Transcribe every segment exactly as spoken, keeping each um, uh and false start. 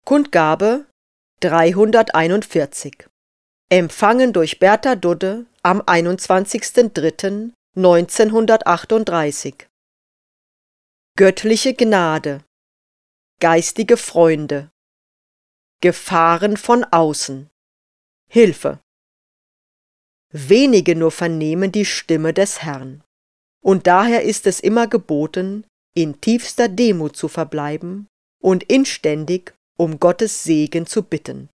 Kundgabe dreihunderteinundvierzig. Empfangen durch Bertha Dudde am einundzwanzigsten dritten neunzehnhundertachtunddreißig. Göttliche Gnade, geistige Freunde, Gefahren von außen, Hilfe. Wenige nur vernehmen die Stimme des Herrn, und daher ist es immer geboten, in tiefster Demut zu verbleiben und inständig um Gottes Segen zu bitten.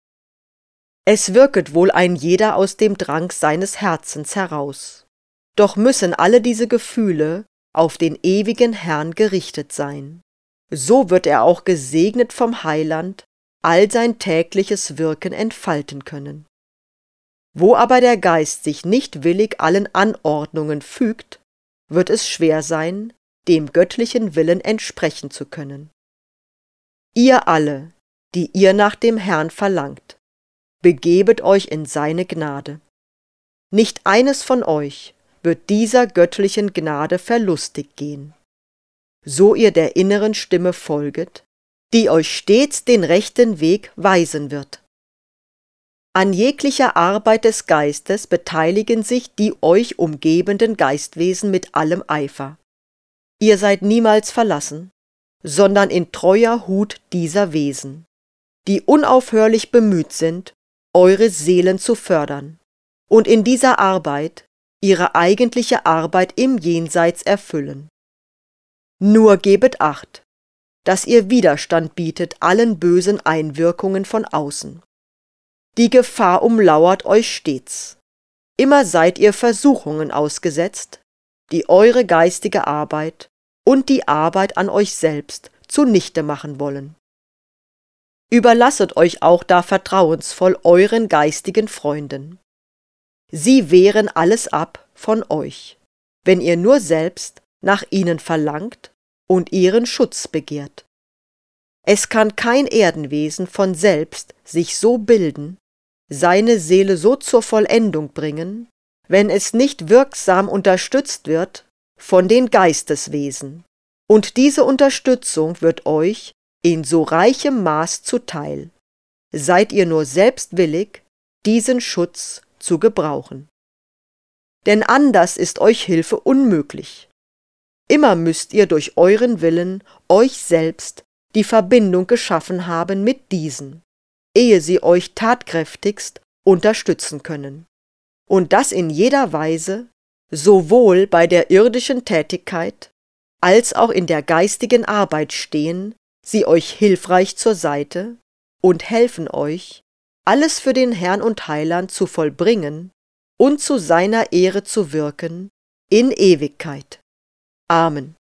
Es wirket wohl ein jeder aus dem Drang seines Herzens heraus, doch müssen alle diese Gefühle auf den ewigen Herrn gerichtet sein. So wird er auch gesegnet vom Heiland all sein tägliches Wirken entfalten können. Wo aber der Geist sich nicht willig allen Anordnungen fügt, wird es schwer sein, dem göttlichen Willen entsprechen zu können. Ihr alle, die ihr nach dem Herrn verlangt, begebet euch in seine Gnade. Nicht eines von euch wird dieser göttlichen Gnade verlustig gehen, so ihr der inneren Stimme folget, die euch stets den rechten Weg weisen wird. An jeglicher Arbeit des Geistes beteiligen sich die euch umgebenden Geistwesen mit allem Eifer. Ihr seid niemals verlassen, sondern in treuer Hut dieser Wesen, die unaufhörlich bemüht sind, eure Seelen zu fördern und in dieser Arbeit ihre eigentliche Arbeit im Jenseits erfüllen. Nur gebet Acht, dass ihr Widerstand bietet allen bösen Einwirkungen von außen. Die Gefahr umlauert euch stets. Immer seid ihr Versuchungen ausgesetzt, die eure geistige Arbeit und die Arbeit an euch selbst zunichte machen wollen. Überlasset euch auch da vertrauensvoll euren geistigen Freunden. Sie wehren alles ab von euch, wenn ihr nur selbst nach ihnen verlangt und ihren Schutz begehrt. Es kann kein Erdenwesen von selbst sich so bilden, seine Seele so zur Vollendung bringen, wenn es nicht wirksam unterstützt wird von den Geisteswesen, und diese Unterstützung wird euch in so reichem Maß zuteil, seid ihr nur selbst willig, diesen Schutz zu gebrauchen. Denn anders ist euch Hilfe unmöglich. Immer müsst ihr durch euren Willen euch selbst die Verbindung geschaffen haben mit diesen, ehe sie euch tatkräftigst unterstützen können. Und das in jeder Weise, sowohl bei der irdischen Tätigkeit als auch in der geistigen Arbeit stehen sie euch hilfreich zur Seite und helfen euch, alles für den Herrn und Heiland zu vollbringen und zu seiner Ehre zu wirken in Ewigkeit. Amen.